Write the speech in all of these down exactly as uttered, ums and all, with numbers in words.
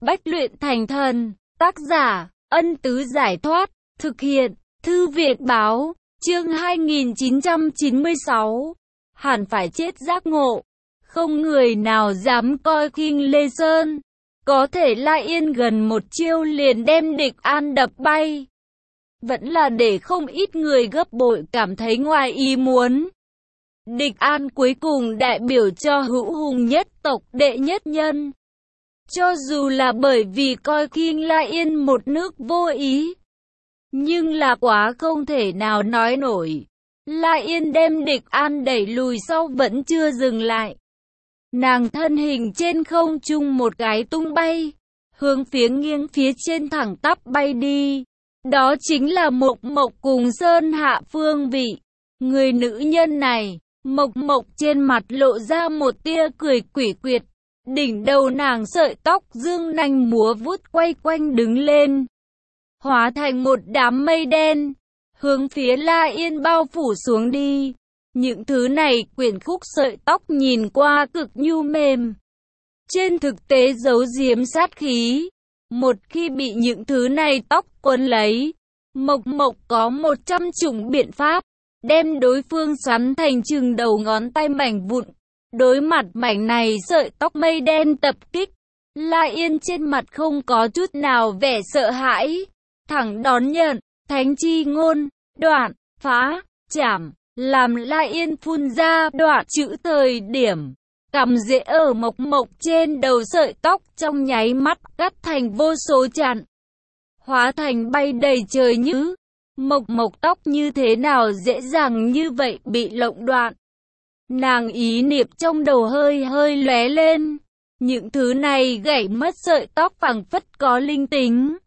Bách luyện thành thần. Tác giả, Ân Tứ Giải Thoát. Thực hiện, Thư Viện Báo. Chương hai nghìn chín trăm chín mươi sáu. Hẳn phải chết giác ngộ. Không người nào dám coi khinh Lê Sơn. Có thể La Yên gần một chiêu liền đem địch an đập bay. Vẫn là để không ít người gấp bội cảm thấy ngoài ý muốn. Địch an cuối cùng đại biểu cho hữu hùng nhất tộc đệ nhất nhân. Cho dù là bởi vì coi khinh La Yên một nước vô ý, nhưng là quá không thể nào nói nổi. La Yên đem địch an đẩy lùi sau vẫn chưa dừng lại. Nàng thân hình trên không trung một cái tung bay, hướng phía nghiêng phía trên thẳng tắp bay đi. Đó chính là Mộc Mộc cùng Sơn Hạ Phương Vị. Người nữ nhân này, Mộc Mộc trên mặt lộ ra một tia cười quỷ quyệt. Đỉnh đầu nàng sợi tóc dương nanh múa vuốt quay quanh đứng lên, hóa thành một đám mây đen, hướng phía La Yên bao phủ xuống đi. Những thứ này quyển khúc sợi tóc nhìn qua cực nhu mềm, trên thực tế giấu giếm sát khí. Một khi bị những thứ này tóc quấn lấy, Mộc Mộc có một trăm chủng biện pháp, đem đối phương xoắn thành chừng đầu ngón tay mảnh vụn. Đối mặt mảnh này sợi tóc mây đen tập kích, La Yên trên mặt không có chút nào vẻ sợ hãi, thẳng đón nhận, thánh chi ngôn, đoạn, phá, chảm, làm La Yên phun ra đoạn chữ thời điểm. Cằm rễ ở Mộc Mộc trên đầu sợi tóc trong nháy mắt cắt thành vô số chặn, hóa thành bay đầy trời như. Mộc Mộc tóc như thế nào dễ dàng như vậy bị lộng đoạn. Nàng ý niệm trong đầu hơi hơi lóe lên. Những thứ này gãy mất sợi tóc phảng phất có linh tính,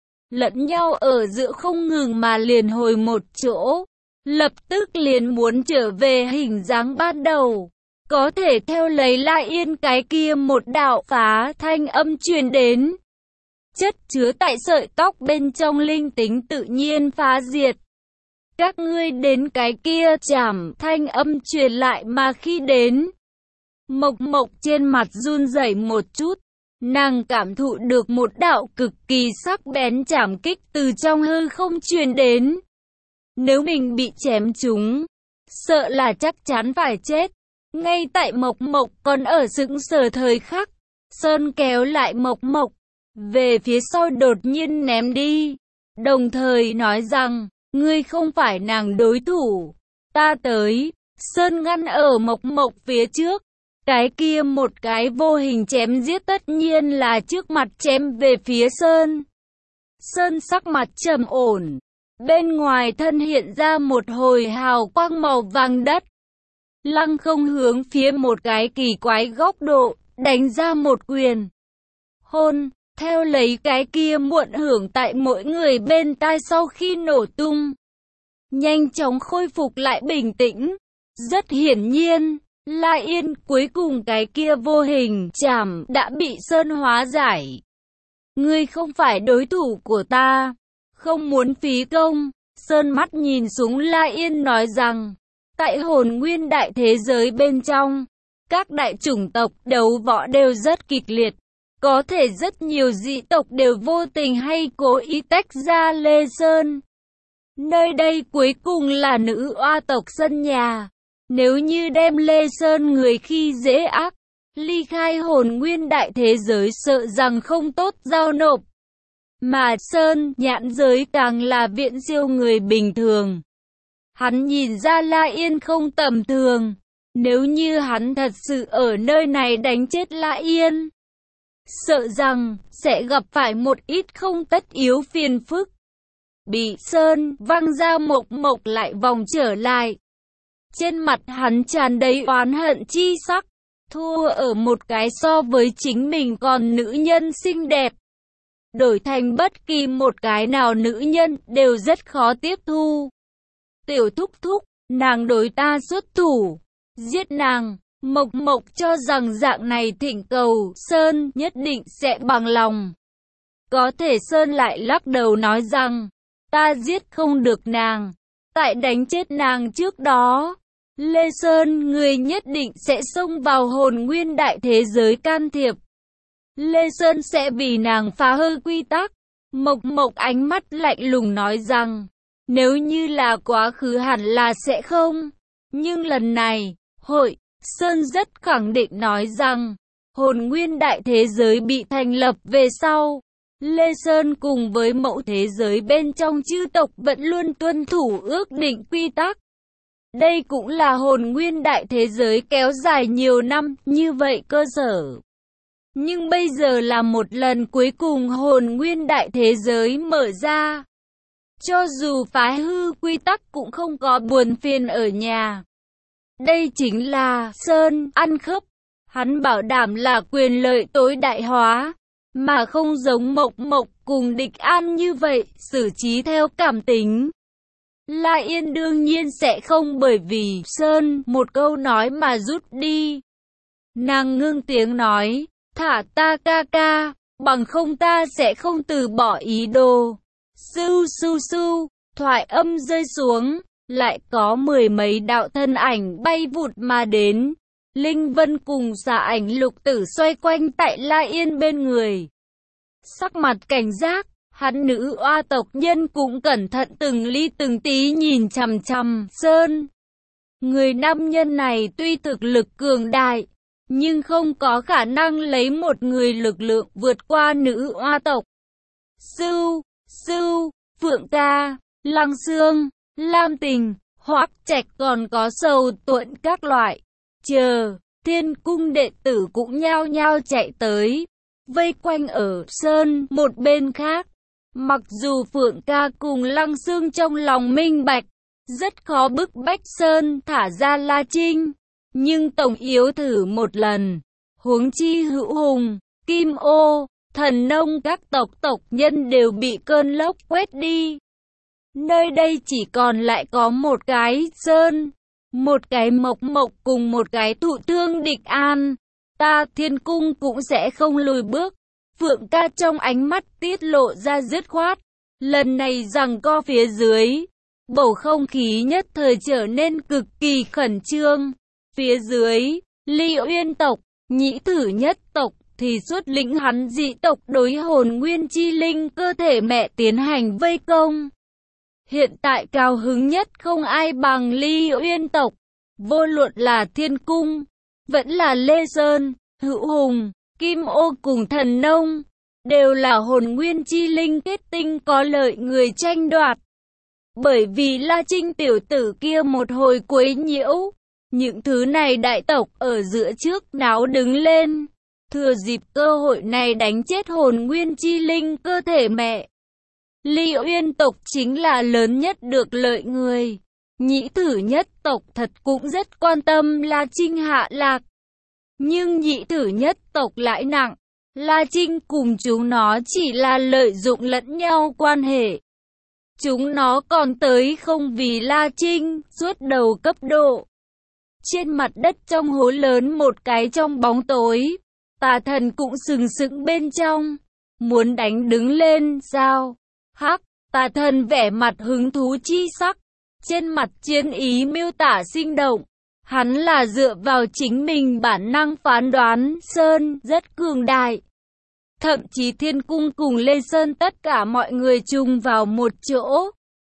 lẫn nhau ở giữa không ngừng mà liền hồi một chỗ, lập tức liền muốn trở về hình dáng ban đầu. Có thể theo lấy La Yên cái kia một đạo phá thanh âm truyền đến. Chất chứa tại sợi tóc bên trong linh tính tự nhiên phá diệt. Các ngươi đến cái kia chảm thanh âm truyền lại mà khi đến. Mộc Mộc trên mặt run rẩy một chút. Nàng cảm thụ được một đạo cực kỳ sắc bén chảm kích từ trong hư không truyền đến. Nếu mình bị chém trúng, sợ là chắc chắn phải chết. Ngay tại Mộc Mộc còn ở sững sờ thời khắc, Sơn kéo lại Mộc Mộc, về phía sau đột nhiên ném đi. Đồng thời nói rằng, ngươi không phải nàng đối thủ, ta tới. Sơn ngăn ở Mộc Mộc phía trước. Cái kia một cái vô hình chém giết tất nhiên là trước mặt chém về phía Sơn. Sơn sắc mặt trầm ổn, bên ngoài thân hiện ra một hồi hào quang màu vàng đất. Lăng không hướng phía một cái kỳ quái góc độ, đánh ra một quyền. Hôn, theo lấy cái kia muộn hưởng tại mỗi người bên tai sau khi nổ tung. Nhanh chóng khôi phục lại bình tĩnh. Rất hiển nhiên, La Yên cuối cùng cái kia vô hình chảm đã bị Sơn hóa giải. Ngươi không phải đối thủ của ta, không muốn phí công. Sơn mắt nhìn xuống La Yên nói rằng, tại hồn nguyên đại thế giới bên trong, các đại chủng tộc đấu võ đều rất kịch liệt. Có thể rất nhiều dị tộc đều vô tình hay cố ý tách ra Lê Sơn. Nơi đây cuối cùng là nữ oa tộc sân nhà. Nếu như đem Lê Sơn người khi dễ ác, ly khai hồn nguyên đại thế giới sợ rằng không tốt giao nộp. Mà Sơn nhãn giới càng là viễn siêu người bình thường. Hắn nhìn ra La Yên không tầm thường. Nếu như hắn thật sự ở nơi này đánh chết La Yên, sợ rằng sẽ gặp phải một ít không tất yếu phiền phức. Bị Sơn văng ra Mộc Mộc lại vòng trở lại. Trên mặt hắn tràn đầy oán hận chi sắc. Thua ở một cái so với chính mình còn nữ nhân xinh đẹp. Đổi thành bất kỳ một cái nào nữ nhân đều rất khó tiếp thu. Tiểu thúc thúc, nàng đối ta xuất thủ, giết nàng. Mộc Mộc cho rằng dạng này thỉnh cầu Sơn nhất định sẽ bằng lòng. Có thể Sơn lại lắc đầu nói rằng, ta giết không được nàng. Tại đánh chết nàng trước đó, Lê Sơn người nhất định sẽ xông vào hồn nguyên đại thế giới can thiệp. Lê Sơn sẽ vì nàng phá hư quy tắc. Mộc Mộc ánh mắt lạnh lùng nói rằng, nếu như là quá khứ hẳn là sẽ không. Nhưng lần này, Hội Sơn rất khẳng định nói rằng, hồn nguyên đại thế giới bị thành lập về sau. Lê Sơn cùng với mẫu thế giới bên trong chư tộc vẫn luôn tuân thủ ước định quy tắc. Đây cũng là hồn nguyên đại thế giới kéo dài nhiều năm như vậy cơ sở. Nhưng bây giờ là một lần cuối cùng hồn nguyên đại thế giới mở ra. Cho dù phá hư quy tắc cũng không có buồn phiền ở nhà. Đây chính là Sơn ăn khớp. Hắn bảo đảm là quyền lợi tối đại hóa, mà không giống Mộc Mộc cùng Địch An như vậy, xử trí theo cảm tính. La Yên đương nhiên sẽ không bởi vì Sơn một câu nói mà rút đi. Nàng ngưng tiếng nói, thả ta ca ca, bằng không ta sẽ không từ bỏ ý đồ. Sưu sưu sưu, thoại âm rơi xuống, lại có mười mấy đạo thân ảnh bay vụt mà đến. Linh Vân cùng xà ảnh Lục Tử xoay quanh tại La Yên bên người. Sắc mặt cảnh giác, hắn nữ oa tộc nhân cũng cẩn thận từng ly từng tí nhìn chằm chằm Sơn. Người nam nhân này tuy thực lực cường đại, nhưng không có khả năng lấy một người lực lượng vượt qua nữ oa tộc. Sưu, Sưu, Phượng Ca, Lăng Xương, Lam Tình, Hoắc Trạch còn có Sầu Tuận các loại. Chờ, Thiên cung đệ tử cũng nhao nhao chạy tới, vây quanh ở Sơn một bên khác. Mặc dù Phượng Ca cùng Lăng Xương trong lòng minh bạch, rất khó bức bách Sơn thả ra La Trinh, nhưng tổng yếu thử một lần. Huống chi Hữu Hùng, Kim Ô, Thần Nông các tộc tộc nhân đều bị cơn lốc quét đi. Nơi đây chỉ còn lại có một cái Sơn, một cái Mộc Mộc cùng một cái thụ thương Địch An. Ta Thiên cung cũng sẽ không lùi bước. Phượng Ca trong ánh mắt tiết lộ ra dứt khoát. Lần này giằng co phía dưới, bầu không khí nhất thời trở nên cực kỳ khẩn trương. Phía dưới, Ly Uyên tộc, Nhĩ Thử Nhất tộc thì xuất lĩnh hắn dị tộc đối hồn nguyên chi linh cơ thể mẹ tiến hành vây công. Hiện tại cao hứng nhất không ai bằng Ly Uyên tộc, vô luận là Thiên cung, vẫn là Lê Sơn, Hữu Hùng, Kim Ô cùng Thần Nông, đều là hồn nguyên chi linh kết tinh có lợi người tranh đoạt. Bởi vì La Trinh tiểu tử kia một hồi quấy nhiễu, những thứ này đại tộc ở giữa trước náo đứng lên, thừa dịp cơ hội này đánh chết hồn nguyên chi linh cơ thể mẹ. Ly Uyên tộc chính là lớn nhất được lợi người. Nhĩ Thử Nhất tộc thật cũng rất quan tâm La Trinh hạ lạc. Nhưng Nhĩ Thử Nhất tộc lại nặng, La Trinh cùng chúng nó chỉ là lợi dụng lẫn nhau quan hệ. Chúng nó còn tới không vì La Trinh, suốt đầu cấp độ. Trên mặt đất trong hố lớn một cái trong bóng tối, Tà Thần cũng sừng sững bên trong, muốn đánh đứng lên, sao? Hắc, Tà Thần vẻ mặt hứng thú chi sắc, trên mặt chiến ý miêu tả sinh động. Hắn là dựa vào chính mình bản năng phán đoán, Sơn rất cường đại. Thậm chí Thiên cung cùng Lê Sơn tất cả mọi người chung vào một chỗ,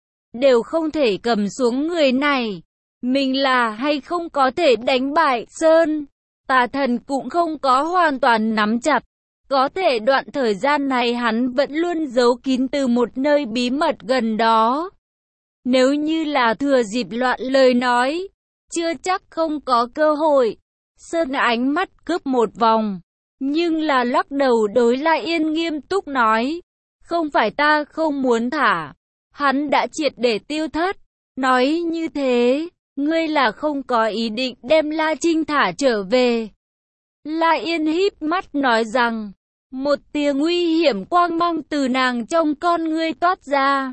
đều không thể cầm xuống người này. Mình là hay không có thể đánh bại Sơn, Tà Thần cũng không có hoàn toàn nắm chặt. Có thể đoạn thời gian này hắn vẫn luôn giấu kín từ một nơi bí mật gần đó. Nếu như là thừa dịp loạn lời nói, chưa chắc không có cơ hội. Sơn ánh mắt cướp một vòng, nhưng là lắc đầu đối La Yên nghiêm túc nói, không phải ta không muốn thả, hắn đã triệt để tiêu thất. Nói như thế, ngươi là không có ý định đem La Trinh thả trở về. La Yên híp mắt nói rằng, một tia nguy hiểm quang mang từ nàng trong con ngươi toát ra.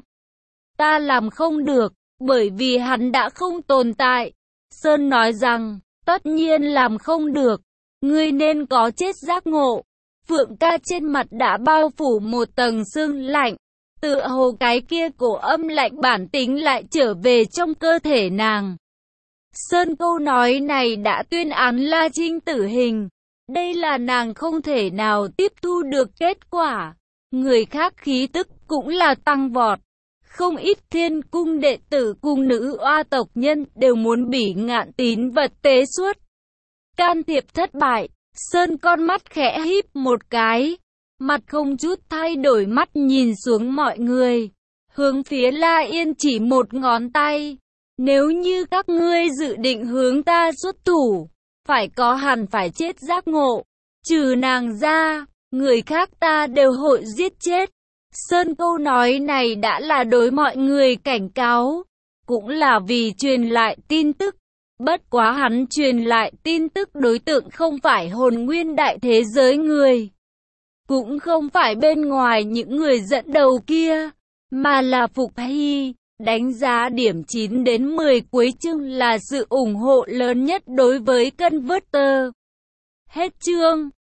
Ta làm không được, bởi vì hắn đã không tồn tại. Sơn nói rằng, tất nhiên làm không được, ngươi nên có chết giác ngộ. Phượng Ca trên mặt đã bao phủ một tầng sương lạnh, tựa hồ cái kia cổ âm lạnh bản tính lại trở về trong cơ thể nàng. Sơn câu nói này đã tuyên án La Trinh tử hình, Đây là nàng không thể nào tiếp thu được kết quả. Người khác khí tức cũng là tăng vọt. Không ít thiên cung đệ tử cùng nữ oa tộc nhân đều muốn Bỉ Ngạn tín vật tế xuất. Can thiệp thất bại, Sơn con mắt khẽ híp một cái, mặt không chút thay đổi, mắt nhìn xuống mọi người, hướng phía La Yên chỉ một ngón tay. Nếu như các ngươi dự định hướng ta xuất thủ, phải có hẳn phải chết giác ngộ. Trừ nàng ra, người khác ta đều hội giết chết. Sơn câu nói này đã là đối mọi người cảnh cáo, cũng là vì truyền lại tin tức. Bất quá hắn truyền lại tin tức đối tượng không phải hồn nguyên đại thế giới người, cũng không phải bên ngoài những người dẫn đầu kia, mà là Phục Hy. Đánh giá điểm chín đến mười cuối chương là sự ủng hộ lớn nhất đối với Converter. Hết chương.